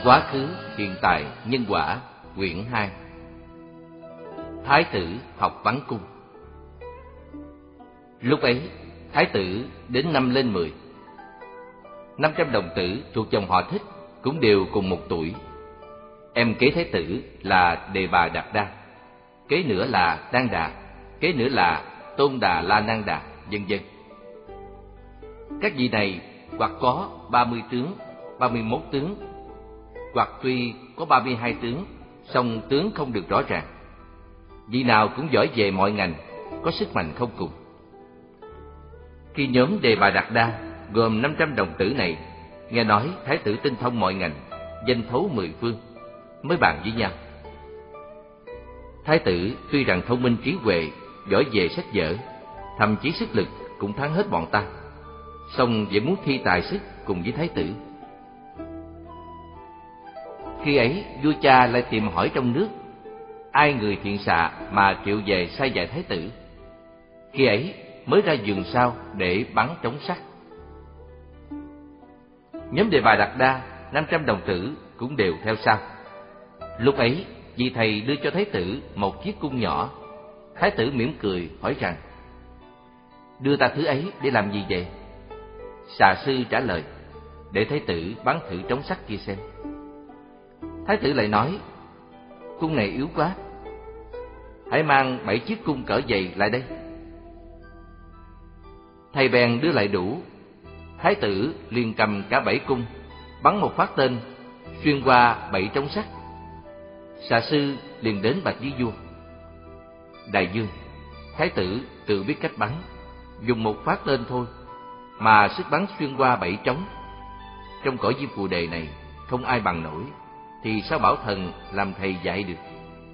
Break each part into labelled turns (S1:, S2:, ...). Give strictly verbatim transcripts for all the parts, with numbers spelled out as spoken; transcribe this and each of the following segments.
S1: Quá khứ, hiện tại, nhân quả, quyển hai. Thái tử học bắn cung. Lúc ấy, thái tử đến năm lên mười. Năm trăm đồng tử thuộc dòng họ Thích cũng đều cùng một tuổi. Em kế thái tử là Đề Bà Đạt Đa, kế nữa là Đan Đà, kế nữa là Tôn Đà La Nan Đà, vân vân. Các vị này hoặc có ba mươi tướng, ba mươi mốt tướng, hoặc tuy có ba mươi hai tướng, song tướng không được rõ ràng. Vị nào cũng giỏi về mọi ngành, có sức mạnh không cùng. Khi nhóm Đề Bà Đạt Đa gồm năm trăm đồng tử này nghe nói thái tử tinh thông mọi ngành, danh thấu mười phương, mới bàn với nhau. Thái tử tuy rằng thông minh trí huệ, giỏi về sách vở, thậm chí sức lực cũng thắng hết bọn ta, song vẫn muốn thi tài sức cùng với thái tử. Khi ấy vua cha lại tìm hỏi trong nước ai người thiện xạ mà triệu về sai dạy thái tử. Khi ấy mới ra vườn sau để bắn trống sắt. Nhóm Đề Bà Đạt Đa, năm trăm đồng tử cũng đều theo sau. Lúc ấy vị thầy đưa cho thái tử một chiếc cung nhỏ. Thái tử mỉm cười hỏi rằng: đưa ta thứ ấy để làm gì vậy? Xà sư trả lời: để thái tử bắn thử trống sắt kia xem. Thái tử lại nói: cung này yếu quá, hãy mang bảy chiếc cung cỡ dày lại đây. Thầy bèn đưa lại đủ. Thái tử liền cầm cả bảy cung, bắn một phát tên xuyên qua bảy trống sắt. Xà sư liền đến bạch với vua: đại vương, thái tử tự biết cách bắn, dùng một phát tên thôi mà sức bắn xuyên qua bảy trống. Trong cõi Diêm Phù Đề này không ai bằng nổi, thì sao bảo thần làm thầy dạy được?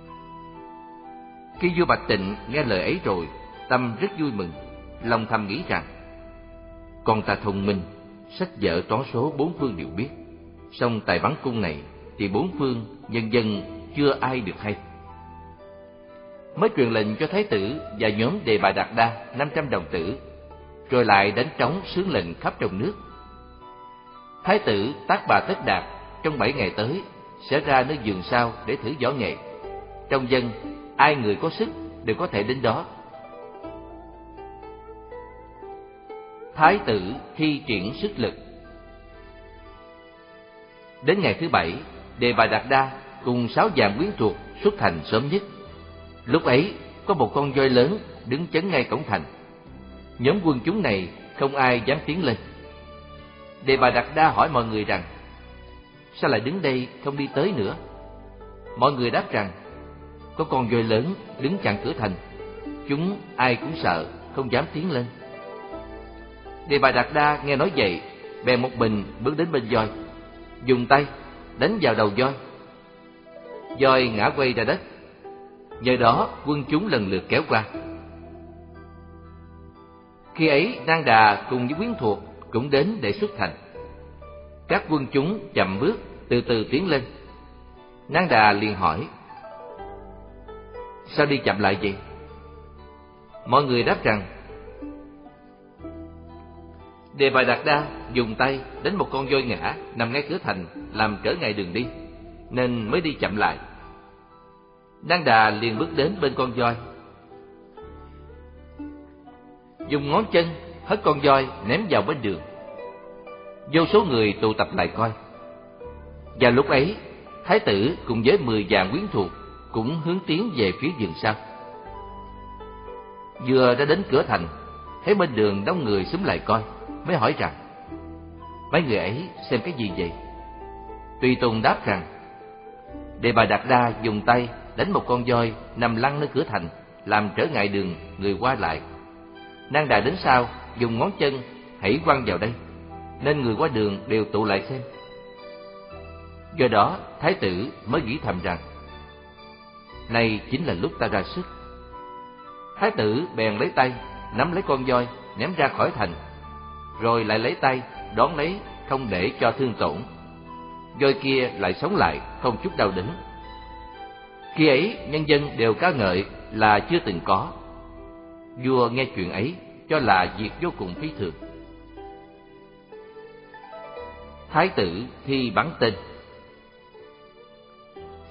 S1: Khi vua Bạch Tịnh nghe lời ấy rồi, tâm rất vui mừng, lòng thầm nghĩ rằng: con ta thông minh, sách vở toán số bốn phương đều biết, song tài bắn cung này thì bốn phương nhân dân chưa ai được hay. Mới truyền lệnh cho thái tử và nhóm Đề Bà Đạt Đa năm trăm đồng tử, rồi lại đánh trống xướng lệnh khắp trong nước. Thái tử Tác Bà Tất Đạt trong bảy ngày tới sẽ ra nơi vườn sau để thử võ nghệ. Trong dân ai người có sức đều có thể đến đó. Thái tử thi triển sức lực. Đến ngày thứ bảy, Đề Bà Đạt Đa cùng sáu vạn quyến thuộc xuất thành sớm nhất. Lúc ấy có một con voi lớn đứng chắn ngay cổng thành. Nhóm quân chúng này không ai dám tiến lên. Đề Bà Đạt Đa hỏi mọi người rằng: sao lại đứng đây không đi tới nữa? Mọi người đáp rằng: có con voi lớn đứng chặn cửa thành, chúng ai cũng sợ, không dám tiến lên. Đề Bà Đạt Đa nghe nói vậy, bèn một mình bước đến bên voi, dùng tay đánh vào đầu voi. Voi ngã quay ra đất. Nhờ đó quân chúng lần lượt kéo qua. Khi ấy Nan Đà cùng với quyến thuộc cũng đến để xuất thành. Các quân chúng chậm bước, từ từ tiến lên. Nan Đà liền hỏi: sao đi chậm lại vậy? Mọi người đáp rằng: Đề Bà Đạt Đa dùng tay đánh một con voi ngã nằm ngay cửa thành, làm trở ngại đường đi, nên mới đi chậm lại. Nan Đà liền bước đến bên con voi, dùng ngón chân hất con voi ném vào bên đường. Vô số người tụ tập lại coi. Và lúc ấy thái tử cùng với mười vạn quyến thuộc cũng hướng tiến về phía vườn sau. Vừa đã đến cửa thành, thấy bên đường đông người xúm lại coi, mới hỏi rằng: mấy người ấy xem cái gì vậy? Tùy Tùng đáp rằng: Đề Bà Đạt Đa dùng tay đánh một con voi nằm lăn nơi cửa thành, làm trở ngại đường người qua lại. Nan Đà đến sau dùng ngón chân hãy quăng vào đây, nên người qua đường đều tụ lại xem. Do đó thái tử mới nghĩ thầm rằng: này chính là lúc ta ra sức. Thái tử bèn lấy tay nắm lấy con voi ném ra khỏi thành, rồi lại lấy tay đón lấy, không để cho thương tổn. Voi kia lại sống lại, không chút đau đớn. Khi ấy nhân dân đều ca ngợi là chưa từng có. Vua nghe chuyện ấy cho là việc vô cùng phi thường. Thái tử thi bắn tên.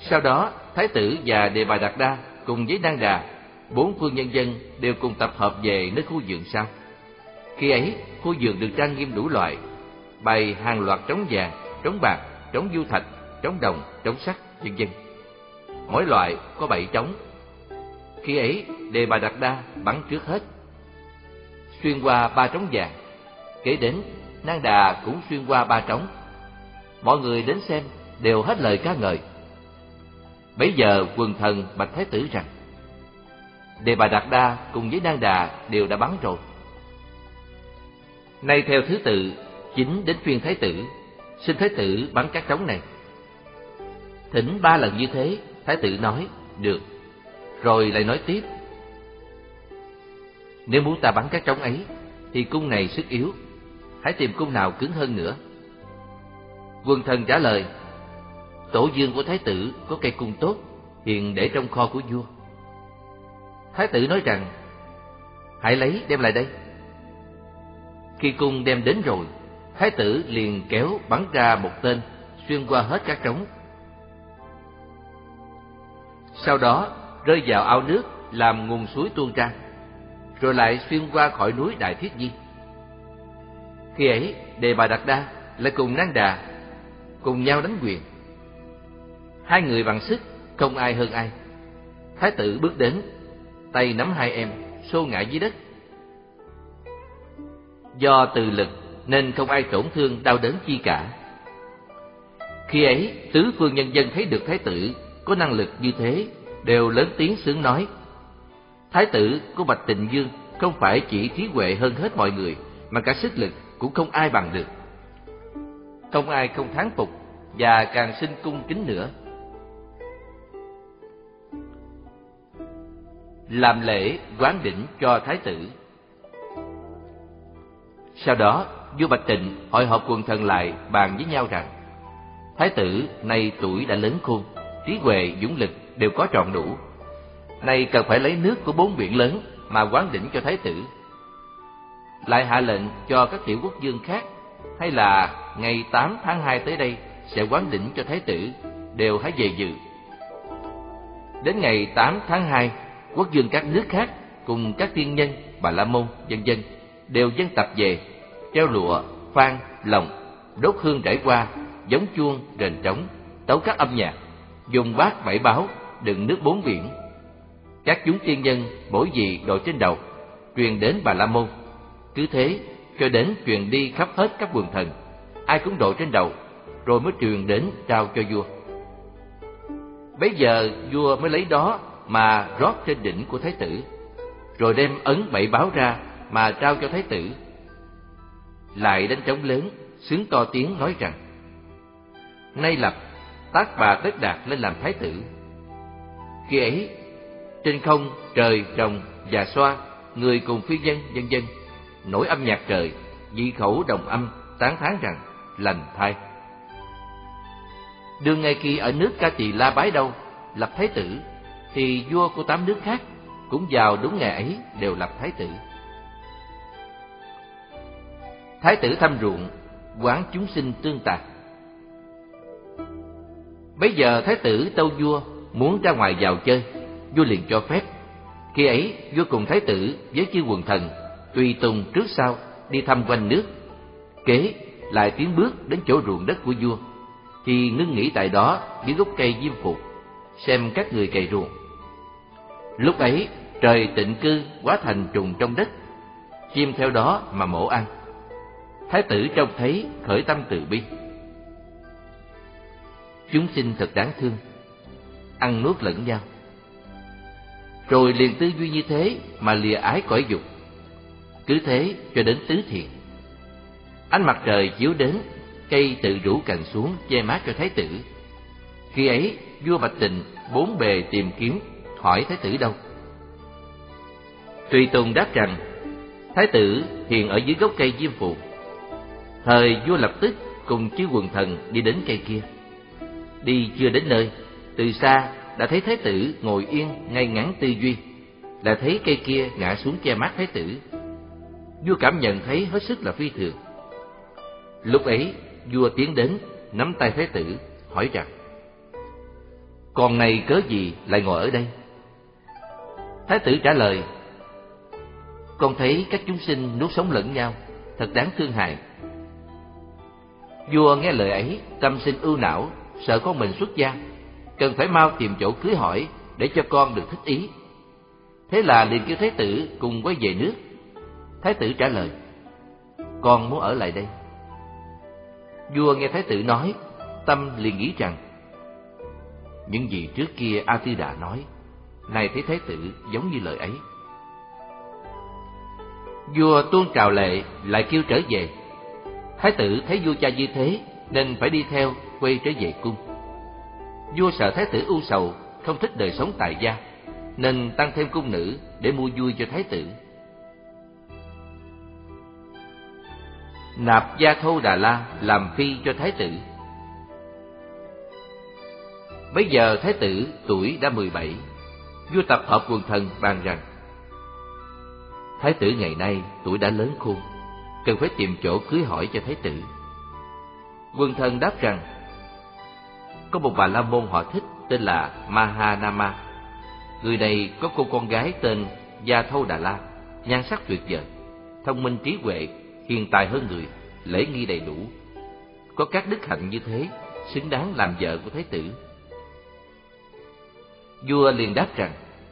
S1: Sau đó, thái tử và Đề Bà Đạt Đa cùng với Nang Đà, bốn phương nhân dân đều cùng tập hợp về nơi khu vườn sau. Khi ấy, khu vườn được trang nghiêm đủ loại, bày hàng loạt trống vàng, trống bạc, trống du thạch, trống đồng, trống sắt, vân vân. Mỗi loại có bảy trống. Khi ấy, Đề Bà Đạt Đa bắn trước hết, xuyên qua ba trống vàng. Kế đến, Nang Đà cũng xuyên qua ba trống. Mọi người đến xem đều hết lời ca ngợi. Bấy giờ quần thần bạch thái tử rằng: Đề Bà Đạt Đa cùng với Nang Đà đều đã bắn rồi. Nay theo thứ tự, chính đến phiên thái tử, xin thái tử bắn các trống này. Thỉnh ba lần như thế, thái tử nói được, rồi lại nói tiếp: Nếu muốn ta bắn các trống ấy, thì cung này sức yếu, hãy tìm cung nào cứng hơn nữa. Quần thần trả lời: Tổ vương của thái tử có cây cung tốt, hiện để trong kho của vua. Thái tử nói rằng: Hãy lấy đem lại đây. Khi cung đem đến rồi, thái tử liền kéo bắn ra một tên, xuyên qua hết các trống. Sau đó rơi vào ao nước làm nguồn suối tuôn ra, rồi lại xuyên qua khỏi núi Đại Thiết Di. Khi ấy, Đề Bà Đạt Đa lại cùng Nang Đà cùng nhau đánh quyền. Hai người bằng sức, không ai hơn ai. Thái tử bước đến, tay nắm hai em, xô ngã dưới đất. Do từ lực nên không ai tổn thương đau đớn chi cả. Khi ấy, tứ phương nhân dân thấy được thái tử có năng lực như thế, đều lớn tiếng sướng nói: Thái tử của Bạch Tịnh Dương không phải chỉ trí huệ hơn hết mọi người, mà cả sức lực cũng không ai bằng được. Không ai không thán phục và càng xin cung kính nữa. Làm lễ quán đỉnh cho thái tử. Sau đó, vua Bạch Tịnh hội họp quần thần lại bàn với nhau rằng: Thái tử nay tuổi đã lớn khôn, trí huệ dũng lực đều có trọn đủ. Nay cần phải lấy nước của bốn biển lớn mà quán đỉnh cho thái tử. Lại hạ lệnh cho các tiểu quốc vương khác, hay là ngày tám tháng hai tới đây sẽ quán đỉnh cho thái tử, đều hãy về dự. Đến ngày tám tháng hai, quốc vương các nước khác cùng các tiên nhân, Bà La Môn, vân vân đều dân tập về, treo lụa, phan, lồng, đốt hương trải qua, giống chuông, rền trống, tấu các âm nhạc, dùng bát bảy báo đựng nước bốn biển. Các chúng tiên nhân mỗi vị đội trên đầu, truyền đến Bà La Môn. Cứ thế cho đến truyền đi khắp hết các quần thần, ai cũng đội trên đầu, rồi mới truyền đến trao cho vua. Bấy giờ vua mới lấy đó mà rót trên đỉnh của thái tử, rồi đem ấn bảy báo ra mà trao cho thái tử. Lại đánh trống lớn, xướng to tiếng nói rằng: Nay lập Tác Bà Tất Đạt lên làm thái tử. Khi ấy, trên không trời, rồng và xoa, người cùng phi nhân, vân vân nổi âm nhạc trời, dị khẩu đồng âm tán thán rằng lành thay. Đương ngay khi ở nước Ca Tỳ La Bái đâu lập thái tử, thì vua của tám nước khác cũng vào đúng ngày ấy đều lập thái tử. Thái tử thăm ruộng, quán chúng sinh tương tàn. Bấy giờ thái tử tâu vua muốn ra ngoài vào chơi, vua liền cho phép. Khi ấy vua cùng thái tử với chư quần thần tùy tùng trước sau đi thăm quanh nước. Kế lại tiến bước đến chỗ ruộng đất của vua, thì ngưng nghỉ tại đó dưới gốc cây diêm phục, xem các người cày ruộng. Lúc ấy trời tịnh cư hóa thành trùng trong đất, chim theo đó mà mổ ăn. Thái tử trông thấy khởi tâm từ bi. Chúng sinh thật đáng thương, ăn nuốt lẫn nhau. Rồi liền tư duy như thế mà lìa ái cõi dục. Cứ thế cho đến tứ thiền. Ánh mặt trời chiếu đến, cây tự rủ cành xuống che mát cho thái tử. Khi ấy vua Bạch Tịnh bốn bề tìm kiếm, hỏi thái tử đâu. Tùy tùng đáp rằng thái tử hiện ở dưới gốc cây diêm phù. Thời vua lập tức cùng chư quần thần đi đến cây kia. Đi chưa đến nơi, từ xa đã thấy thái tử ngồi yên ngay ngắn tư duy, đã thấy cây kia ngã xuống che mát thái tử. Vua cảm nhận thấy hết sức là phi thường. Lúc ấy vua tiến đến nắm tay thái tử hỏi rằng: con này cớ gì lại ngồi ở đây? Thái tử trả lời: con thấy các chúng sinh nuốt sống lẫn nhau, thật đáng thương hại. Vua nghe lời ấy, tâm sinh ưu não, sợ con mình xuất gia, cần phải mau tìm chỗ cưới hỏi để cho con được thích ý. Thế là liền kêu thái tử cùng quay về nước. Thái tử trả lời: con muốn ở lại đây. Vua nghe thái tử nói, tâm liền nghĩ rằng những gì trước kia A Tư Đà nói, nay thấy thái tử giống như lời ấy. Vua tuôn trào lệ, lại kêu trở về. Thái tử thấy vua cha như thế, nên phải đi theo quay trở về cung. Vua sợ thái tử ưu sầu, không thích đời sống tại gia, nên tăng thêm cung nữ để mua vui cho thái tử. Nạp Gia Thô Đà La làm phi cho thái tử. Bấy giờ thái tử tuổi đã mười bảy. Vua tập hợp quần thần bàn rằng: thái tử ngày nay tuổi đã lớn khôn, cần phải tìm chỗ cưới hỏi cho thái tử. Quần thần đáp rằng: có một bà la môn họ Thích tên là Mahanama. Người này có cô con gái tên Gia Thô Đà La, nhan sắc tuyệt vời, thông minh trí huệ, hiền tài hơn người, lễ nghi đầy đủ. Có các đức hạnh như thế, xứng đáng làm vợ của thái tử. Vua liền đáp rằng: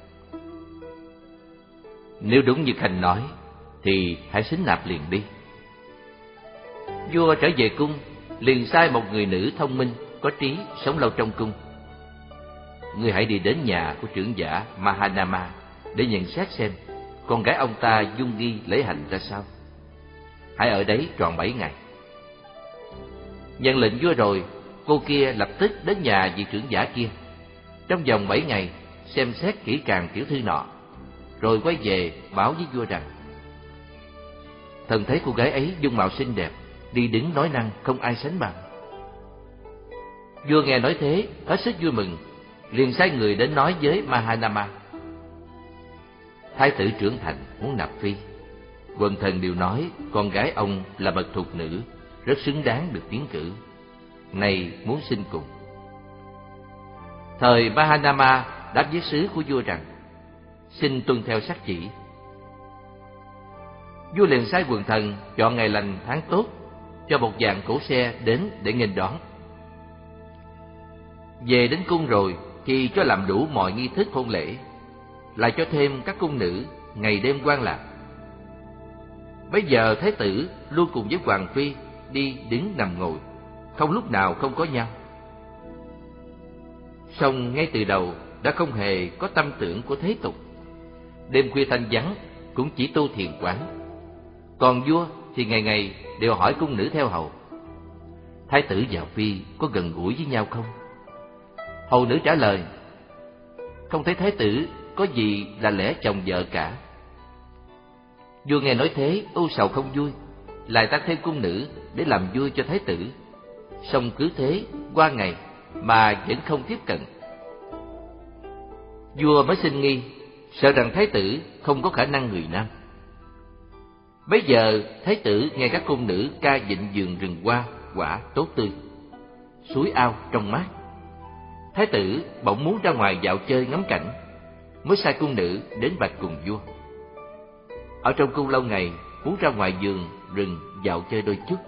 S1: nếu đúng như Khanh nói, thì hãy xính nạp liền đi. Vua trở về cung, liền sai một người nữ thông minh, có trí, sống lâu trong cung. Ngươi hãy đi đến nhà của trưởng giả Mahanama để nhận xét xem con gái ông ta dung nghi lễ hành ra sao. Hãy ở đấy tròn bảy ngày. Nhận lệnh vua rồi, cô kia lập tức đến nhà vị trưởng giả kia. Trong vòng bảy ngày xem xét kỹ càng tiểu thư nọ, rồi quay về báo với vua rằng: thần thấy cô gái ấy dung mạo xinh đẹp, đi đứng nói năng không ai sánh bằng. Vua nghe nói thế, hết sức vui mừng, liền sai người đến nói với Mahanama. Thái tử trưởng thành muốn nạp phi. Quần thần đều nói con gái ông là bậc thục nữ, rất xứng đáng được tiến cử, nay muốn xin cùng. Thời Mahanama đáp với sứ của vua rằng: xin tuân theo sắc chỉ. Vua liền sai quần thần chọn ngày lành tháng tốt, cho một dàn cỗ xe đến để nghênh đón. Về đến cung rồi thì cho làm đủ mọi nghi thức hôn lễ, lại cho thêm các cung nữ ngày đêm quan lạc. Bây giờ thái tử luôn cùng với hoàng phi đi đứng nằm ngồi, không lúc nào không có nhau. Song ngay từ đầu đã không hề có tâm tưởng của thế tục. Đêm khuya thanh vắng cũng chỉ tu thiền quán. Còn vua thì ngày ngày đều hỏi cung nữ theo hầu: thái tử và phi có gần gũi với nhau không? Hầu nữ trả lời: không thấy thái tử có gì là lẽ chồng vợ cả. Vua nghe nói thế, ưu sầu không vui, lại tăng thêm cung nữ để làm vui cho thái tử. Song cứ thế qua ngày mà vẫn không tiếp cận. Vua mới sinh nghi, sợ rằng thái tử không có khả năng người nam. Bấy giờ thái tử nghe các cung nữ ca vịnh vườn rừng hoa quả tốt tươi, suối ao trong mát. Thái tử bỗng muốn ra ngoài dạo chơi ngắm cảnh, mới sai cung nữ đến bạch cùng vua. Ở trong cung lâu ngày, muốn ra ngoài vườn rừng dạo chơi đôi chút.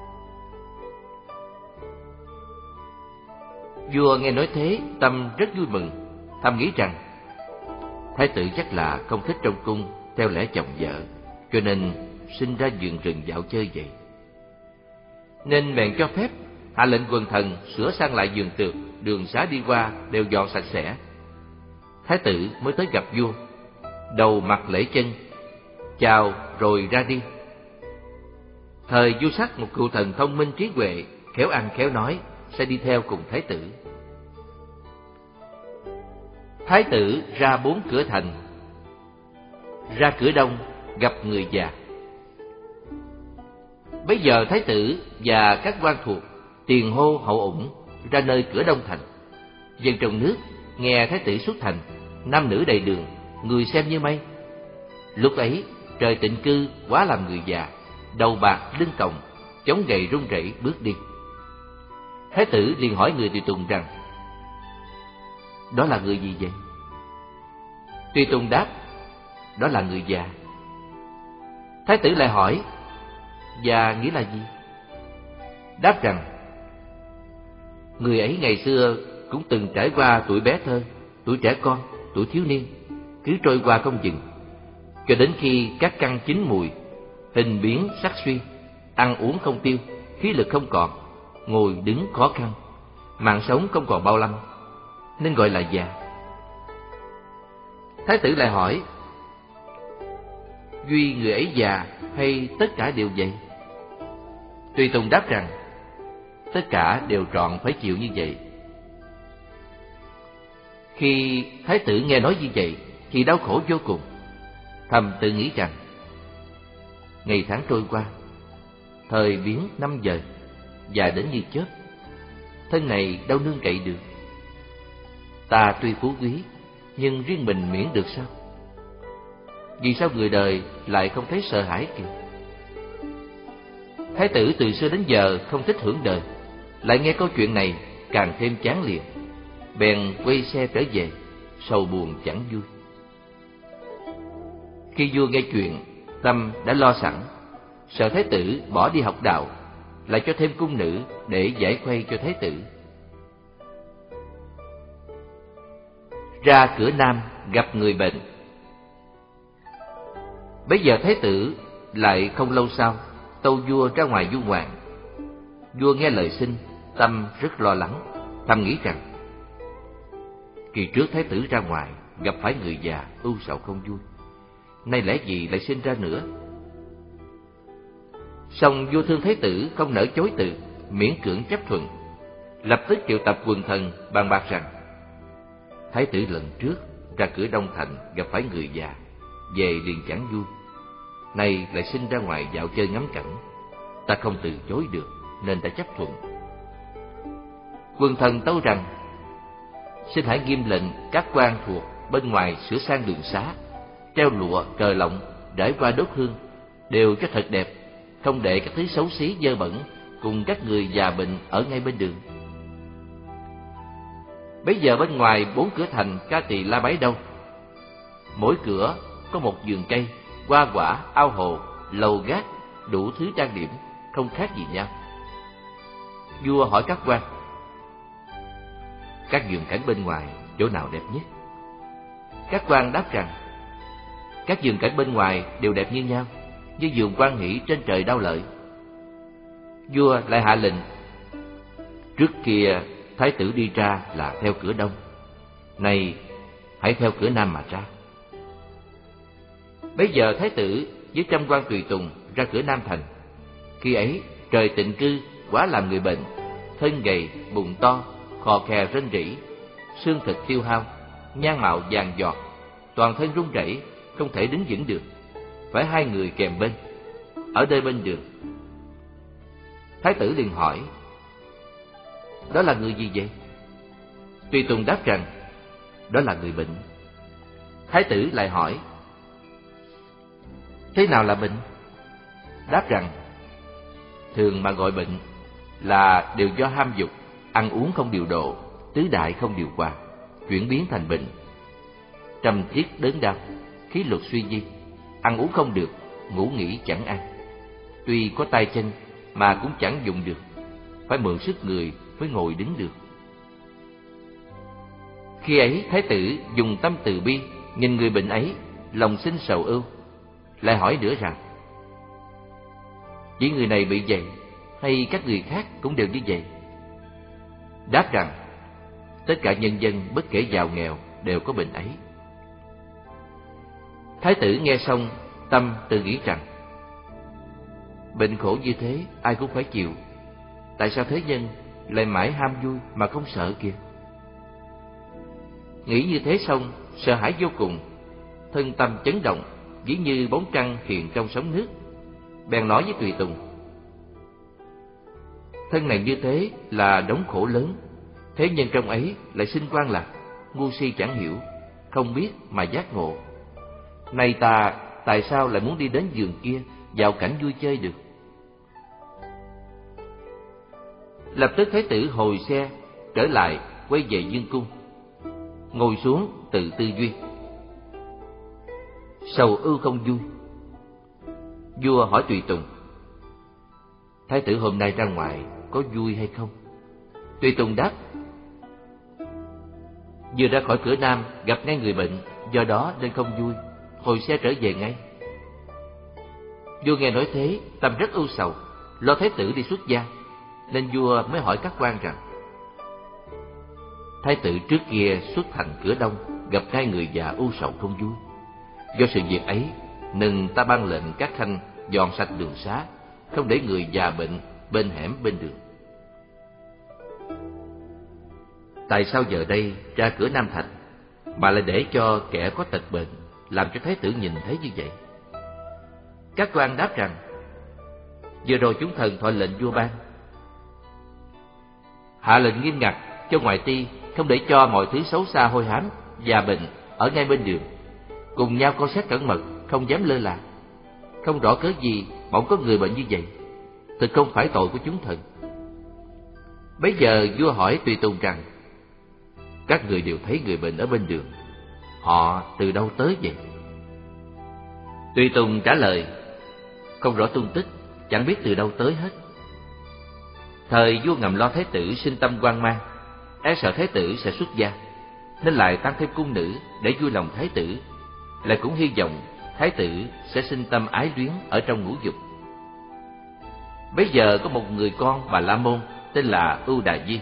S1: Vua nghe nói thế, tâm rất vui mừng, thầm nghĩ rằng thái tử chắc là không thích trong cung theo lẽ chồng vợ, cho nên sinh ra vườn rừng dạo chơi vậy. Nên bèn cho phép hạ lệnh quần thần sửa sang lại vườn tược, đường xá đi qua đều dọn sạch sẽ. Thái tử mới tới gặp vua, đầu mặt lễ chân, chào rồi ra đi. Thời vua sắc một cựu thần thông minh trí huệ, khéo ăn khéo nói, sẽ đi theo cùng thái tử. Thái tử ra bốn cửa thành. Ra cửa đông gặp người già. Bấy giờ thái tử và các quan thuộc tiền hô hậu ủng ra nơi cửa đông thành. Dân trong nước nghe thái tử xuất thành, nam nữ đầy đường, người xem như mây. Lúc ấy trời tịnh cư quá làm người già, đầu bạc lưng còng, chống gậy run rẩy bước đi. Thái tử liền hỏi người tùy tùng rằng: đó là người gì vậy? Tùy Tùng đáp, đó là người già. Thái tử lại hỏi, già nghĩa là gì? Đáp rằng, người ấy ngày xưa cũng từng trải qua tuổi bé thơ, tuổi trẻ con, tuổi thiếu niên, cứ trôi qua không dừng, cho đến khi các căn chín mùi, hình biến sắc suy, ăn uống không tiêu, khí lực không còn, ngồi đứng khó khăn, mạng sống không còn bao lâm, nên gọi là già. Thái tử lại hỏi, duy người ấy già hay tất cả đều vậy? Tùy Tùng đáp rằng, tất cả đều trọn phải chịu như vậy. Khi thái tử nghe nói như vậy thì đau khổ vô cùng, thầm tự nghĩ rằng, ngày tháng trôi qua, thời biến năm giờ, già đến như chớp, thân này đâu nương cậy được. Ta tuy phú quý, nhưng riêng mình miễn được sao? Vì sao người đời lại không thấy sợ hãi kìa? Thái tử từ xưa đến giờ không thích hưởng đời, lại nghe câu chuyện này càng thêm chán liền, bèn quay xe trở về, sầu buồn chẳng vui. Khi vua nghe chuyện, tâm đã lo sẵn, sợ thái tử bỏ đi học đạo, lại cho thêm cung nữ để giải khuây cho thái tử. Ra cửa nam gặp người bệnh. Bấy giờ thái tử lại không lâu sau tâu vua ra ngoài du ngoạn. Vua nghe lời xin, tâm rất lo lắng, thầm nghĩ rằng, kỳ trước thái tử ra ngoài gặp phải người già ưu sầu không vui, nay lẽ gì lại sinh ra nữa? Song vua thương thái tử không nỡ chối từ, miễn cưỡng chấp thuận, lập tức triệu tập quần thần bàn bạc rằng, thái tử lần trước ra cửa Đông Thành gặp phải người già, về liền chẳng vui, nay lại sinh ra ngoài dạo chơi ngắm cảnh, ta không từ chối được nên đã chấp thuận. Quần thần tâu rằng, xin hãy nghiêm lệnh các quan thuộc bên ngoài sửa sang đường xá, treo lụa cờ lọng, rải qua đốt hương, đều cho thật đẹp, không để các thứ xấu xí dơ bẩn cùng các người già bệnh ở ngay bên đường. Bấy giờ bên ngoài bốn cửa thành Ca Tỳ La Bái Đâu, mỗi cửa có một vườn cây, hoa quả, ao hồ, lầu gác, đủ thứ trang điểm, không khác gì nhau. Vua hỏi các quan, các vườn cảnh bên ngoài chỗ nào đẹp nhất? Các quan đáp rằng, các vườn cảnh bên ngoài đều đẹp như nhau, như vườn Quan Hỷ trên trời Đao Lợi. Vua lại hạ lệnh, trước kia thái tử đi ra là theo cửa đông, nay hãy theo cửa nam mà ra. Bấy giờ thái tử với trăm quan tùy tùng ra cửa Nam Thành. Khi ấy trời tịnh cư, quá làm người bệnh, thân gầy, bụng to, khò khè rên rỉ, xương thịt tiêu hao, nhan mạo vàng giọt, toàn thân run rẩy, không thể đứng vững được, phải hai người kèm bên, ở đây bên đường. Thái tử liền hỏi, đó là người gì vậy? Tùy tùng đáp rằng, đó là người bệnh. Thái tử lại hỏi, thế nào là bệnh? Đáp rằng, thường mà gọi bệnh là đều do ham dục, ăn uống không điều độ, tứ đại không điều hòa, chuyển biến thành bệnh. Trầm thiết đớn đau, khí luật suy di, ăn uống không được, ngủ nghỉ chẳng ăn. Tuy có tay chân mà cũng chẳng dùng được, phải mượn sức người mới ngồi đứng được. Khi ấy thái tử dùng tâm từ bi nhìn người bệnh ấy, lòng sinh sầu ưu, lại hỏi nữa rằng, chỉ người này bị vậy hay các người khác cũng đều như vậy? Đáp rằng, tất cả nhân dân bất kể giàu nghèo đều có bệnh ấy. Thái tử nghe xong, tâm tự nghĩ rằng, bệnh khổ như thế ai cũng phải chịu, tại sao thế nhân lại mãi ham vui mà không sợ kìa? Nghĩ như thế xong, sợ hãi vô cùng, thân tâm chấn động, ví như bóng trăng hiện trong sóng nước. Bèn nói với tùy tùng, thân này như thế là đống khổ lớn, thế nhân trong ấy lại sinh quan lạc, ngu si chẳng hiểu, không biết mà giác ngộ. Nay ta tại sao lại muốn đi đến vườn kia vào cảnh vui chơi được? Lập tức thái tử hồi xe trở lại, quay về dương cung. ngồi xuống tự tư duy. Sầu ưu không vui. Vua hỏi tùy tùng: Thái tử hôm nay ra ngoài có vui hay không? Tùy tùng đáp: Vừa ra khỏi cửa nam gặp ngay người bệnh, do đó nên không vui, hồi xe trở về ngay. Vua nghe nói thế, tâm rất ưu sầu, lo thái tử đi xuất gia, nên vua mới hỏi các quan rằng: Thái tử trước kia xuất thành cửa đông, gặp ngay người già ưu sầu không vui. Do sự việc ấy nên ta ban lệnh các khanh dọn sạch đường xá, không để người già bệnh bên hẻm bên đường. Tại sao giờ đây ra cửa Nam Thành mà lại để cho kẻ có tật bệnh làm cho thái tử nhìn thấy như vậy? Các quan đáp rằng: Vừa rồi chúng thần thọ lệnh vua ban, hạ lệnh nghiêm ngặt cho ngoại ti không để cho mọi thứ xấu xa hôi hám, già bệnh ở ngay bên đường, cùng nhau coi xét cẩn mật, không dám lơ là. Không rõ cớ gì bỗng có người bệnh như vậy, thực không phải tội của chúng thần. Bấy giờ vua hỏi tùy tùng rằng: Các người đều thấy người bệnh ở bên đường, họ từ đâu tới vậy? Tùy tùng trả lời: Không rõ tung tích, chẳng biết từ đâu tới hết. Thời vua ngầm lo thái tử sinh tâm hoang mang, e sợ thái tử sẽ xuất gia, nên lại tăng thêm cung nữ để vui lòng thái tử, lại cũng hy vọng thái tử sẽ sinh tâm ái luyến ở trong ngũ dục. Bấy giờ có một người con Bà La Môn tên là Ưu Đà Di,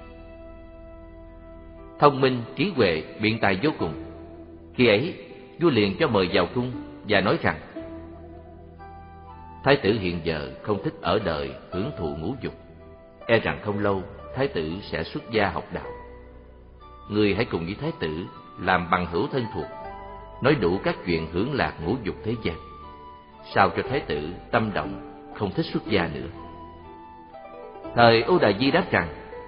S1: thông minh, trí huệ, biện tài vô cùng. Khi ấy, vua liền cho mời vào cung và nói rằng: Thái tử hiện giờ không thích ở đời hưởng thụ ngũ dục, e rằng không lâu thái tử sẽ xuất gia học đạo. Người hãy cùng với thái tử làm bằng hữu thân thuộc, nói đủ các chuyện hưởng lạc ngũ dục thế gian, sao cho thái tử tâm động, không thích xuất gia nữa. Thời Ưu Đà Di đáp rằng: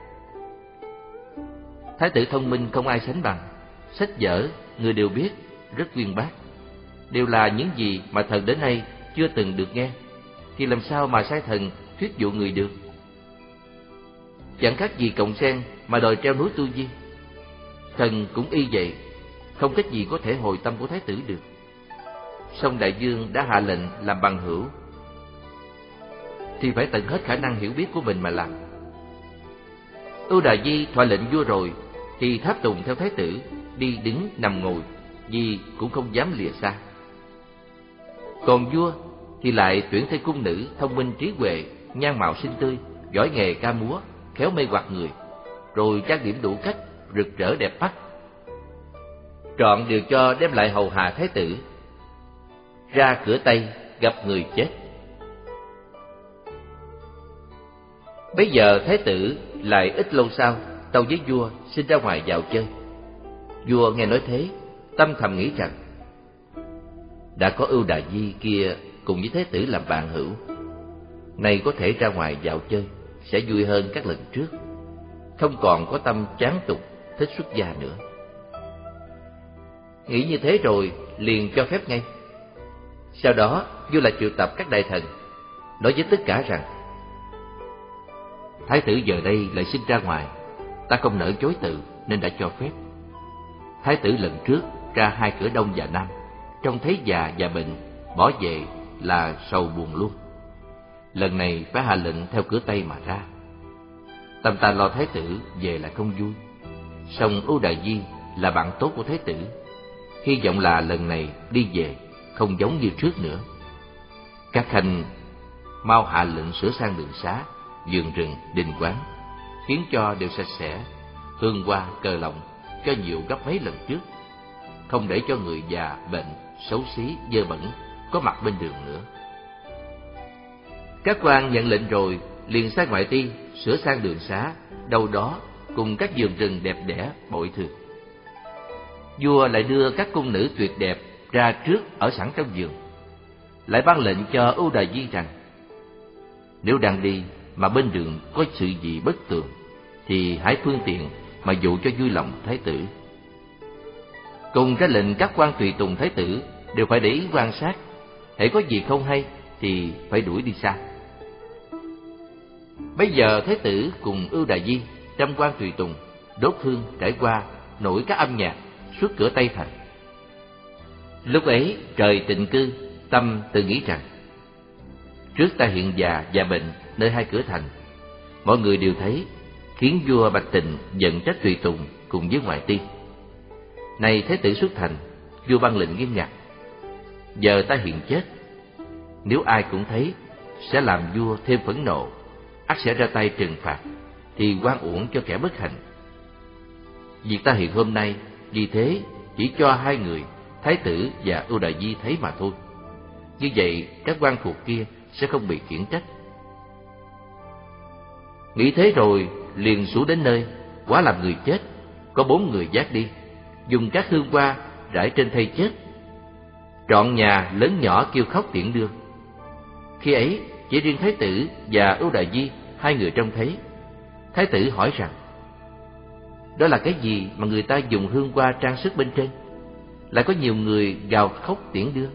S1: Thái tử thông minh không ai sánh bằng, sách vở người đều biết, rất uyên bác, đều là những gì mà thần đến nay chưa từng được nghe, thì làm sao mà sai thần thuyết dụ người được? Chẳng khác gì cọng sen mà đòi treo núi tu di. Thần cũng y vậy, không cách gì có thể hồi tâm của thái tử được. Song đại vương đã hạ lệnh làm bằng hữu, thì phải tận hết khả năng hiểu biết của mình mà làm. Ưu Đà Di thọ lệnh vua rồi, thì tháp tùng theo thái tử, đi đứng nằm ngồi, vì cũng không dám lìa xa. Còn vua thì lại tuyển thêm cung nữ thông minh trí huệ, nhan mạo xinh tươi, giỏi nghề ca múa, khéo mê hoặc người, rồi trang điểm đủ cách, rực rỡ đẹp mắt, trọn đều cho đem lại hầu hạ thái tử. Ra cửa Tây gặp người chết. Bấy giờ thái tử lại ít lâu sau tâu với vua xin ra ngoài dạo chơi. Vua nghe nói thế, tâm thầm nghĩ rằng: Đã có Ưu Đà Di kia cùng với thái tử làm bạn hữu, nay có thể ra ngoài dạo chơi sẽ vui hơn các lần trước, không còn có tâm chán tục thích xuất gia nữa. Nghĩ như thế rồi liền cho phép ngay. Sau đó vua lại triệu tập các đại thần, nói với tất cả rằng: Thái tử giờ đây lại xin ra ngoài, ta không nỡ chối từ nên đã cho phép. Thái tử lần trước ra hai cửa đông và nam, trông thấy già và bệnh, bỏ về là sầu buồn luôn. Lần này phải hạ lệnh theo cửa Tây mà ra. Tâm ta lo thái tử về là không vui. Song Ưu Đà Di là bạn tốt của thái tử, hy vọng là lần này đi về không giống như trước nữa. Các khanh mau hạ lệnh sửa sang đường xá, vườn rừng, đình quán, khiến cho đều sạch sẽ, hương hoa cờ lọng cho nhiều gấp mấy lần trước, không để cho người già bệnh xấu xí dơ bẩn có mặt bên đường nữa. Các quan nhận lệnh rồi liền sai ngoại ti sửa sang đường xá đâu đó cùng các vườn rừng đẹp đẽ bội thường. Vua lại đưa các cung nữ tuyệt đẹp ra trước ở sẵn trong vườn, lại ban lệnh cho Ưu Đà Di rằng: Nếu đang đi mà bên đường có sự gì bất tường, thì hãy phương tiện mà dụ cho vui lòng thái tử. Cùng ra lệnh các quan tùy tùng thái tử đều phải để ý quan sát, hễ có gì không hay thì phải đuổi đi xa. Bây giờ thái tử cùng Ưu Đà Di trăm quan tùy tùng đốt hương trải qua nổi các âm nhạc suốt cửa Tây Thành. Lúc ấy trời tịnh cư, tâm tự nghĩ rằng: trước ta hiện già và bệnh nơi hai cửa thành, mọi người đều thấy, khiến vua Bạch Tịnh giận trách tùy tùng cùng với ngoại ti. Này Thái tử xuất thành, vua ban lệnh nghiêm ngặt: giờ ta hiện chết, nếu ai cũng thấy sẽ làm vua thêm phẫn nộ, ắt sẽ ra tay trừng phạt, thì oan uổng cho kẻ bất hạnh. Việc ta hiện hôm nay vì thế chỉ cho hai người, Thái tử và Ưu Đại Di thấy mà thôi. Như vậy các quan thuộc kia sẽ không bị khiển trách. Nghĩ thế rồi liền xuống đến nơi, quả làm người chết, có bốn người vác đi, dùng các hương hoa rải trên thây chết. Trọn nhà lớn nhỏ kêu khóc tiễn đưa. Khi ấy chỉ riêng Thái tử và Ưu Đại Di hai người trông thấy. Thái tử hỏi rằng: đó là cái gì mà người ta dùng hương hoa trang sức bên trên, lại có nhiều người gào khóc tiễn đưa?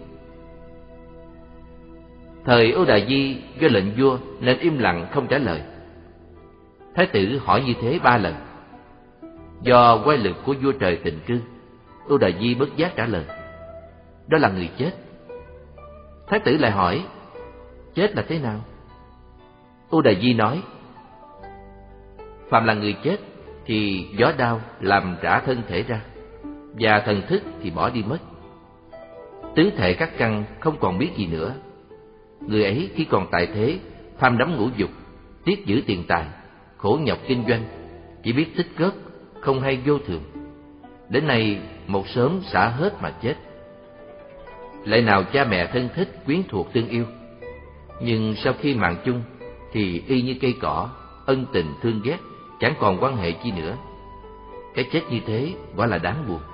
S1: Thời Ưu Đại Di do lệnh vua nên im lặng không trả lời. Thái tử hỏi như thế ba lần. Do quay lực của vua trời tịnh cư, Ưu Đại Di bất giác trả lời: đó là người chết. Thái tử lại hỏi: chết là thế nào? Ưu Đại Di nói: phàm là người chết thì gió đao làm rã thân thể ra, và thần thức thì bỏ đi mất. Tứ thể các căn không còn biết gì nữa. Người ấy khi còn tại thế tham đắm ngũ dục, tiếc giữ tiền tài, khổ nhọc kinh doanh, chỉ biết tích góp, không hay vô thường. Đến nay một sớm xả hết mà chết. Lại nào cha mẹ thân thích quyến thuộc tương yêu, nhưng sau khi mạng chung thì y như cây cỏ, ân tình thương ghét, chẳng còn quan hệ chi nữa. Cái chết như thế quả là đáng buồn.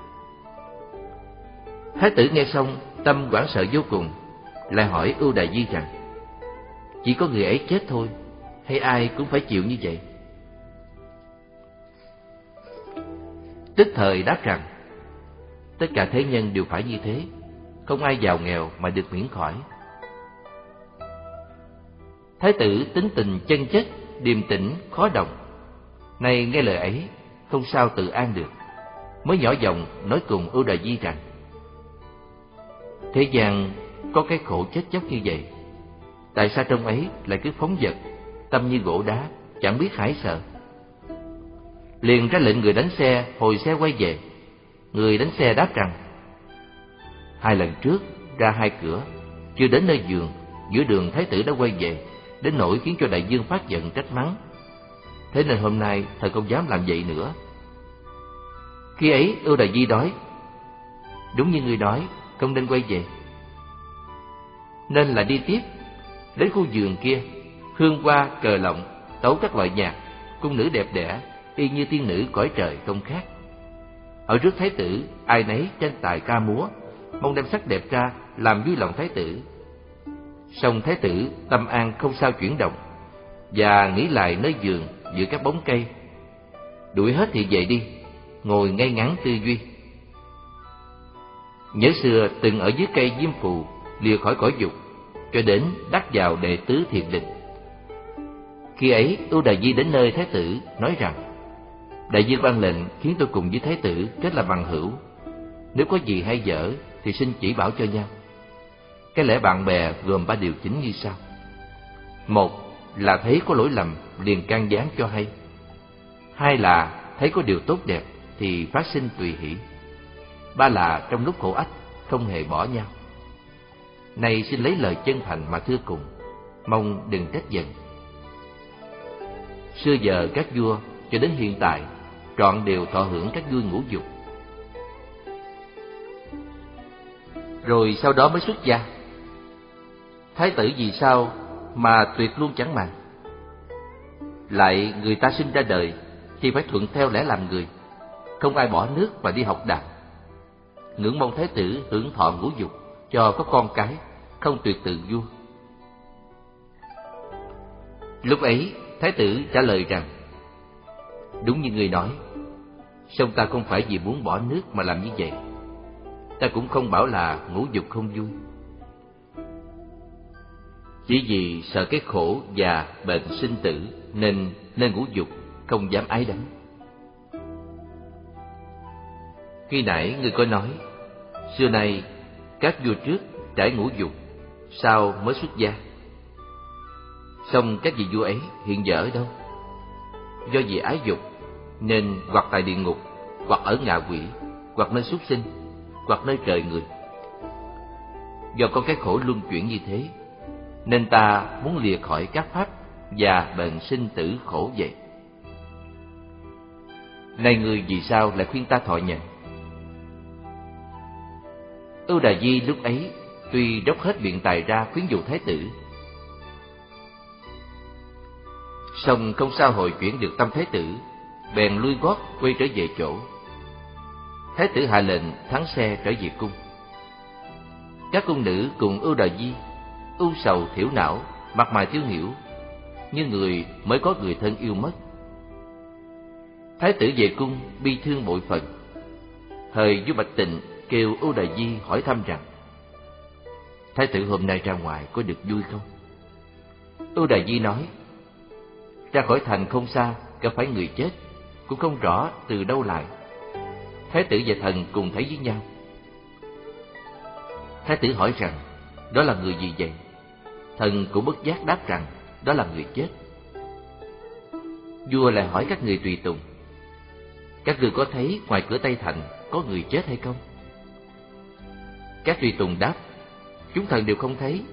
S1: Thái tử nghe xong tâm hoảng sợ vô cùng, lại hỏi Ưu Đại Di rằng: chỉ có người ấy chết thôi, hay ai cũng phải chịu như vậy? Tức thời đáp rằng: tất cả thế nhân đều phải như thế, không ai giàu nghèo mà được miễn khỏi. Thái tử tính tình chân chất, điềm tĩnh, khó động. Nay nghe lời ấy, không sao tự an được, mới nhỏ giọng nói cùng Ưu Đại Di rằng: thế gian có cái khổ chết chóc như vậy, tại sao trong ấy lại cứ phóng dật, tâm như gỗ đá, chẳng biết hãi sợ? Liền ra lệnh người đánh xe hồi xe quay về. Người đánh xe đáp rằng: hai lần trước ra hai cửa, chưa đến nơi giường, giữa đường Thái tử đã quay về, đến nỗi khiến cho đại vương phát giận trách mắng. Thế nên hôm nay thần không dám làm vậy nữa. Khi ấy Ưu Đại Di nói: đúng như người nói, không nên quay về. Nên là đi tiếp, đến khu vườn kia, hương hoa cờ lọng, tấu các loại nhạc, cung nữ đẹp đẽ, y như tiên nữ cõi trời không khác. Ở trước Thái tử, ai nấy tranh tài ca múa, mong đem sắc đẹp ra làm vui lòng Thái tử. Song Thái tử tâm an không sao chuyển động, và nghĩ lại nơi vườn giữa các bóng cây. Đuổi hết thì về đi, ngồi ngay ngắn tư duy. Nhớ xưa từng ở dưới cây diêm phù, lìa khỏi cõi dục, cho đến đắc vào đệ tứ thiền định. Khi ấy Ưu Đại Di đến nơi Thái tử, nói rằng: đại vương ban lệnh khiến tôi cùng với Thái tử kết là bằng hữu, nếu có gì hay dở thì xin chỉ bảo cho nhau. Cái lẽ bạn bè gồm ba điều chính như sau: một là thấy có lỗi lầm liền can gián cho hay; hai là thấy có điều tốt đẹp thì phát sinh tùy hỷ; ba là trong lúc khổ ách không hề bỏ nhau. Này xin lấy lời chân thành mà thưa cùng, mong đừng trách giận. Xưa giờ các vua cho đến hiện tại trọn đều thọ hưởng các vui ngũ dục, rồi sau đó mới xuất gia. Thái tử vì sao mà tuyệt luôn chẳng màng? Lại người ta sinh ra đời thì phải thuận theo lẽ làm người, không ai bỏ nước mà đi học đàn. Ngưỡng mong Thái tử hưởng thọ ngũ dục, cho có con cái, không tuyệt tự vua. Lúc ấy Thái tử trả lời rằng: đúng như người nói, song ta không phải vì muốn bỏ nước mà làm như vậy. Ta cũng không bảo là ngũ dục không vui, chỉ vì sợ cái khổ già bệnh sinh tử nên nên ngũ dục không dám ái đắm. Khi nãy ngươi có nói, xưa nay các vua trước trải ngũ dục, sau mới xuất gia. Song các vị vua ấy hiện giờ ở đâu? Do vì ái dục nên hoặc tại địa ngục, hoặc ở ngạ quỷ, hoặc nơi súc sinh, hoặc nơi trời người. Do có cái khổ luân chuyển như thế, nên ta muốn lìa khỏi các pháp và bệnh sinh tử khổ vậy. Này người vì sao lại khuyên ta thọ nhận? Ưu Đà Di lúc ấy tuy dốc hết biện tài ra khuyến dụ thái tử, song không sao hồi chuyển được tâm thái tử, bèn lui gót quay trở về chỗ. Thái tử hạ lệnh thắng xe trở về cung. Các cung nữ cùng Ưu Đà Di ưu sầu thiểu não, mặt mày thiếu hiểu, như người mới có người thân yêu mất. Thái tử về cung bi thương bội phần. Thời vua Bạch Tịnh kêu Ưu Đà Di hỏi thăm rằng: Thái tử hôm nay ra ngoài có được vui không? Ưu Đà Di nói: Ra khỏi thành không xa gặp phải người chết, cũng không rõ từ đâu lại. Thái tử và thần cùng thấy với nhau. Thái tử hỏi rằng: Đó là người gì vậy? Thần cũng bất giác đáp rằng: Đó là người chết. Vua lại hỏi các người tùy tùng: Các ngươi có thấy ngoài cửa Tây Thành có người chết hay không? Các tùy tùng đáp: Chúng thần đều không thấy.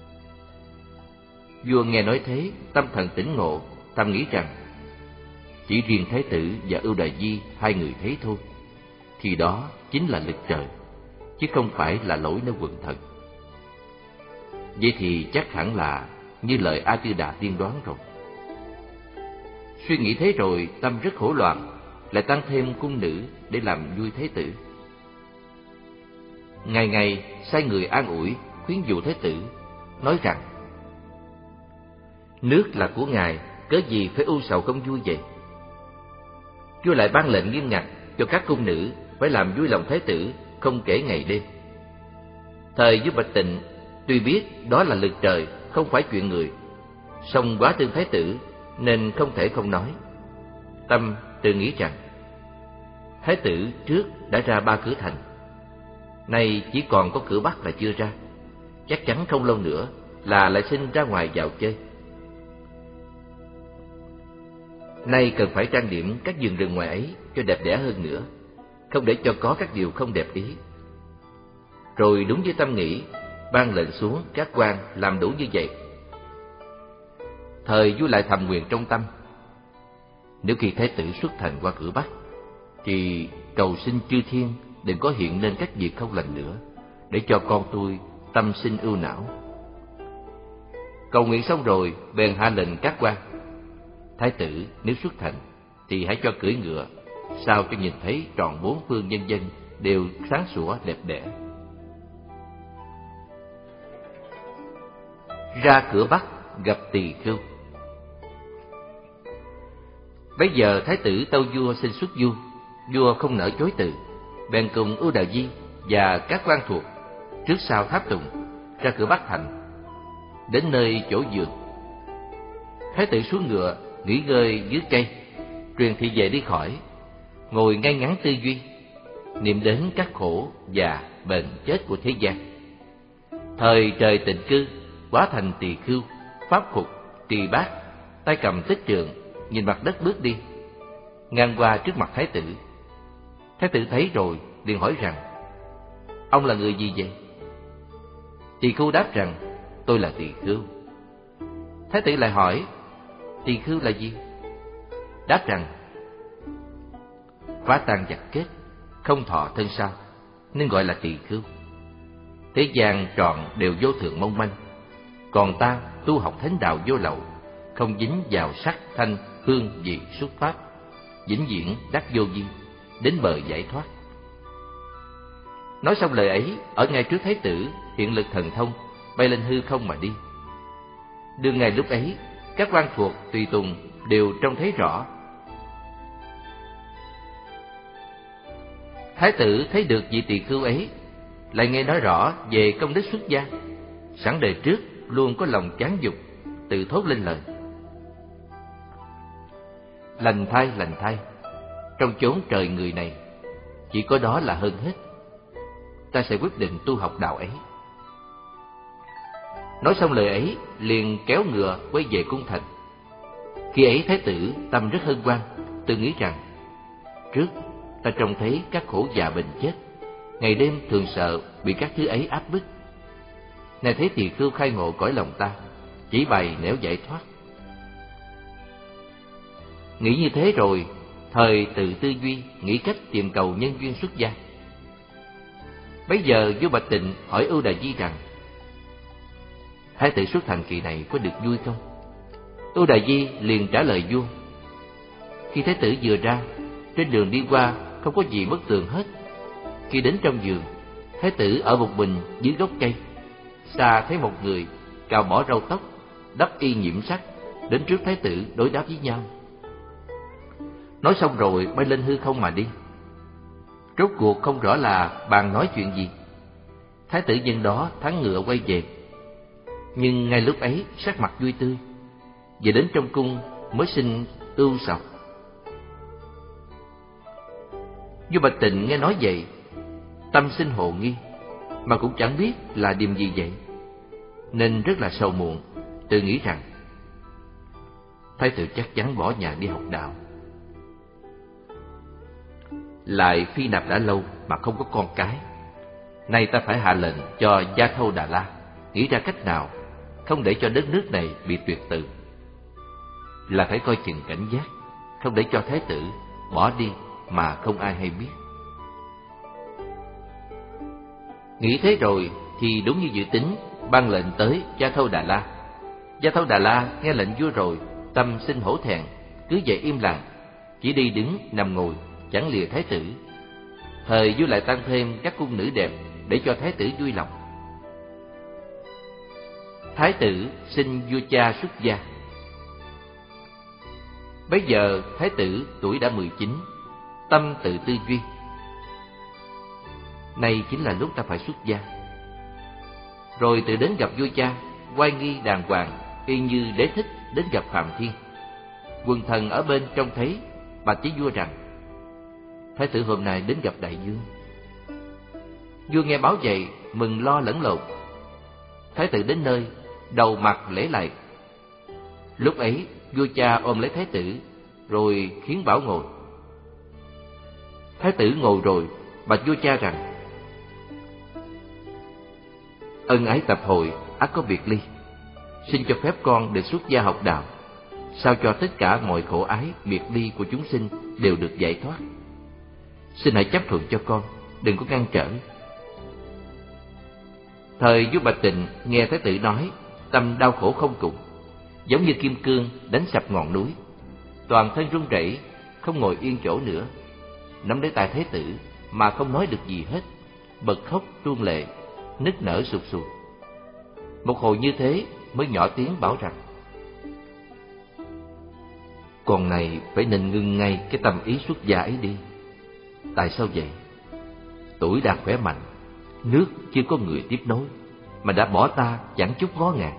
S1: Vua nghe nói thế, tâm thần tỉnh ngộ, thầm nghĩ rằng: Chỉ riêng thái tử và Ưu Đà Di hai người thấy thôi, thì đó chính là lực trời, chứ không phải là lỗi nơi quần thần. Vậy thì chắc hẳn là như lời A Tư Đà tiên đoán rồi. Suy nghĩ thế rồi, tâm rất hỗn loạn, lại tăng thêm cung nữ để làm vui thái tử. Ngày ngày sai người an ủi, khuyến dụ thái tử, nói rằng: Nước là của ngài, cớ gì phải ưu sầu không vui vậy? Vua lại ban lệnh nghiêm ngặt cho các cung nữ phải làm vui lòng thái tử, không kể ngày đêm. Thời vua Bạch Tịnh tuy biết đó là lực trời, không phải chuyện người, song quá thương thái tử nên không thể không nói. Tâm tự nghĩ rằng: Thái tử trước đã ra ba cửa thành, nay chỉ còn có cửa Bắc là chưa ra, chắc chắn không lâu nữa là lại xin ra ngoài vào chơi. Nay cần phải trang điểm các vườn rừng ngoài ấy cho đẹp đẽ hơn nữa, không để cho có các điều không đẹp ý. Rồi đúng với tâm nghĩ, ban lệnh xuống các quan làm đủ như vậy. Thời vua lại thầm nguyện trong tâm: Nếu khi thái tử xuất thành qua cửa Bắc, thì cầu xin chư thiên đừng có hiện lên các việc không lành nữa, để cho con tôi tâm sinh ưu não. Cầu nguyện xong rồi, bèn hạ lệnh các quan: Thái tử nếu xuất thành thì hãy cho cưỡi ngựa, sao cho nhìn thấy tròn bốn phương nhân dân đều sáng sủa đẹp đẽ. Ra cửa Bắc gặp Tỳ Khưu. Bấy giờ thái tử tâu vua xin xuất du. Vua không nỡ chối từ, bèn cùng Ưu Đà Di và các quan thuộc trước sau tháp tùng ra cửa Bắc thành. Đến nơi chỗ vườn, thái tử xuống ngựa nghỉ ngơi dưới cây, truyền thị vệ đi khỏi, ngồi ngay ngắn tư duy, niệm đến các khổ và bệnh chết của thế gian. Thời trời tịnh cư, hóa thành Tỳ Khưu, pháp phục, trì bát, tay cầm tích trượng, nhìn mặt đất bước đi, ngang qua trước mặt thái tử. Thái tử thấy rồi liền hỏi rằng: Ông là người gì vậy? Tỳ Khưu đáp rằng: Tôi là Tỳ Khưu. Thái tử lại hỏi: Tỳ Khưu là gì? Đáp rằng: Phá tan vật kết, không thọ thân sau, nên gọi là Tỳ Khưu. Thế gian trọn đều vô thượng mong manh, còn ta tu học thánh đạo vô lậu, không dính vào sắc thanh hương vị xuất pháp, vĩnh viễn đắc vô vi, đến bờ giải thoát. Nói xong lời ấy, ở ngay trước thái tử hiện lực thần thông, bay lên hư không mà đi. Đương ngay lúc ấy, các quan thuộc tùy tùng đều trông thấy rõ. Thái tử thấy được vị Tỳ Khưu ấy, lại nghe nói rõ về công đức xuất gia, sẵn đời trước luôn có lòng chán dục, tự thốt lên lời: Lành thay, lành thay, trong chốn trời người này, chỉ có đó là hơn hết. Ta sẽ quyết định tu học đạo ấy. Nói xong lời ấy, liền kéo ngựa quay về cung thành. Khi ấy thái tử tâm rất hân hoan, tự nghĩ rằng: trước ta trông thấy các khổ già bệnh chết, ngày đêm thường sợ bị các thứ ấy áp bức. Nay thấy tỳ khưu khai ngộ cõi lòng ta, chỉ bày nẻo giải thoát. Nghĩ như thế rồi, thời tự tư duy, nghĩ cách tìm cầu nhân duyên xuất gia. Bấy giờ vua Bạch Tịnh hỏi Ưu Đà Di rằng: thái tử xuất thành kỳ này có được vui không? Ưu Đà Di liền trả lời vua: khi thái tử vừa ra, trên đường đi qua không có gì bất thường hết. Khi đến trong vườn, thái tử ở một mình dưới gốc cây. Xa thấy một người cạo bỏ râu tóc, đắp y nhiễm sắc, đến trước thái tử đối đáp với nhau. Nói xong rồi bay lên hư không mà đi. Rốt cuộc không rõ là bàn nói chuyện gì. Thái tử nhân đó thắng ngựa quay về. Nhưng ngay lúc ấy sắc mặt vui tươi. Về đến trong cung mới sinh ưu sầu. Vua Bạch Tịnh nghe nói vậy, tâm sinh hồ nghi, mà cũng chẳng biết là điềm gì vậy, nên rất là sầu muộn, tự nghĩ rằng: thái tử chắc chắn bỏ nhà đi học đạo. Lại phi nạp đã lâu mà không có con cái. Nay ta phải hạ lệnh cho Gia Thâu Đà La nghĩ ra cách nào không để cho đất nước này bị tuyệt tự. Là phải coi chừng cảnh giác, không để cho thái tử bỏ đi mà không ai hay biết. Nghĩ thế rồi thì đúng như dự tính, ban lệnh tới Gia Thâu Đà La. Gia Thâu Đà La nghe lệnh vua rồi, tâm sinh hổ thẹn, cứ vậy im lặng, chỉ đi đứng nằm ngồi, chẳng lìa thái tử. Thời vua lại tăng thêm các cung nữ đẹp để cho thái tử vui lòng. Thái tử xin vua cha xuất gia. Bấy giờ thái tử tuổi đã mười chín, tâm tự tư duy: nay chính là lúc ta phải xuất gia. Rồi tự đến gặp vua cha, oai nghi đàng hoàng, y như đế thích đến gặp Phạm Thiên. Quần thần ở bên trông thấy, bạch với vua rằng: thái tử hôm nay đến gặp đại vương. Vua nghe báo vậy, mừng lo lẫn lộn. Thái tử đến nơi, đầu mặt lễ lạy. Lúc ấy vua cha ôm lấy thái tử, rồi khiến bảo ngồi. Thái tử ngồi rồi, bạch vua cha rằng: ân ái tập hội ắt có biệt ly, xin cho phép con được xuất gia học đạo, sao cho tất cả mọi khổ ái biệt ly của chúng sinh đều được giải thoát. Xin hãy chấp thuận cho con, đừng có ngăn trở. Thời vua Bạch Tịnh nghe thái tử nói, tâm đau khổ không cùng, giống như kim cương đánh sập ngọn núi, toàn thân run rẩy, không ngồi yên chỗ nữa, nắm lấy tay thái tử mà không nói được gì hết, bật khóc tuôn lệ, nức nở sụt sùi. Một hồi như thế mới nhỏ tiếng bảo rằng: con này phải nên ngưng ngay cái tâm ý xuất gia ấy đi. Tại sao vậy? Tuổi đang khỏe mạnh, nước chưa có người tiếp nối, mà đã bỏ ta chẳng chút ngó ngàng.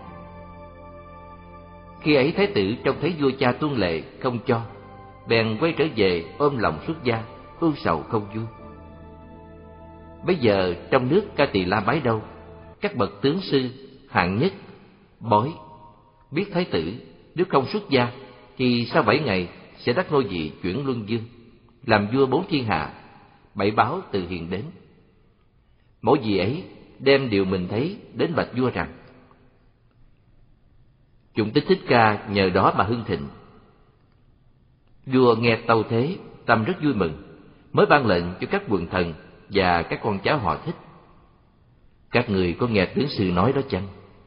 S1: Khi ấy thái tử trông thấy vua cha tuôn lệ không cho, bèn quay trở về ôm lòng xuất gia, ưu sầu không vui. Bây giờ trong nước Ca Tỳ La Bái Đâu, các bậc tướng sư hạng nhất, bói biết thái tử nếu không xuất gia thì sau bảy ngày sẽ đắc ngôi vị chuyển luân dương, làm vua bốn thiên hạ. Bảy báo từ hiền đến. Mỗi vị ấy đem điều mình thấy đến bạch vua rằng: Chủng Tích Thích Ca nhờ đó mà hưng thịnh. Vua nghe tâu thế, tâm rất vui mừng, mới ban lệnh cho các quần thần và các con cháu họ Thích: các người có nghe tướng sư nói đó chăng?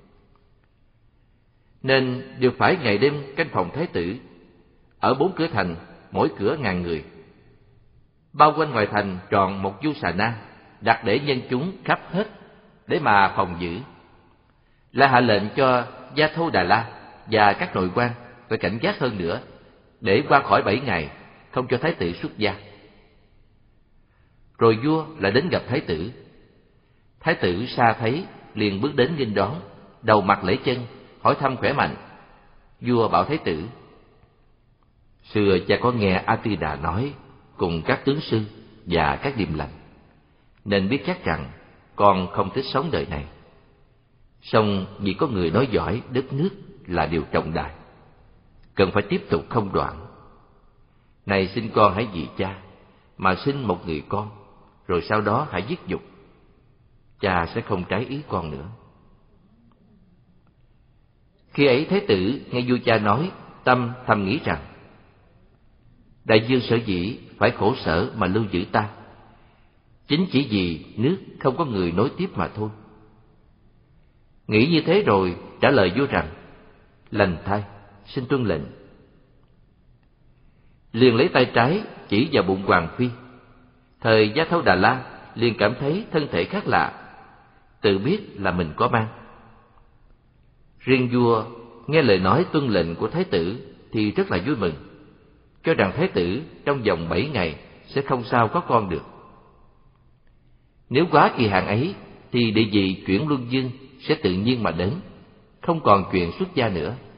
S1: Nên đều phải ngày đêm canh phòng thái tử. Ở bốn cửa thành, mỗi cửa ngàn người. Bao quanh ngoài thành tròn một du xà na, đặt để nhân chúng khắp hết, để mà phòng giữ. La hạ lệnh cho Gia Thâu Đà La và các nội quan phải cảnh giác hơn nữa, để qua khỏi bảy ngày không cho thái tử xuất gia. Rồi vua lại đến gặp thái tử. Thái tử xa thấy, liền bước đến nghênh đón, đầu mặt lễ chân, hỏi thăm khỏe mạnh. Vua bảo thái tử: xưa cha có nghe A Tư Đà nói cùng các tướng sư và các điềm lành, nên biết chắc rằng con không thích sống đời này. Song vì có người nói giỏi đất nước là điều trọng đại, cần phải tiếp tục không đoạn. Này xin con hãy vì cha mà sinh một người con, rồi sau đó hãy dứt dục. Cha sẽ không trái ý con nữa. Khi ấy Thái tử nghe vua cha nói, tâm thầm nghĩ rằng: đại vương sở dĩ phải khổ sở mà lưu giữ ta, chính chỉ vì nước không có người nối tiếp mà thôi. Nghĩ như thế rồi trả lời vua rằng: lành thay, xin tuân lệnh. Liền lấy tay trái chỉ vào bụng hoàng phi. Thời Giá Thâu Đà La liền cảm thấy thân thể khác lạ, tự biết là mình có mang. Riêng vua nghe lời nói tuân lệnh của thái tử thì rất là vui mừng, cho rằng thái tử trong vòng bảy ngày sẽ không sao có con được. Nếu quá kỳ hạn ấy thì địa vị chuyển luân vương sẽ tự nhiên mà đến, không còn chuyện xuất gia nữa.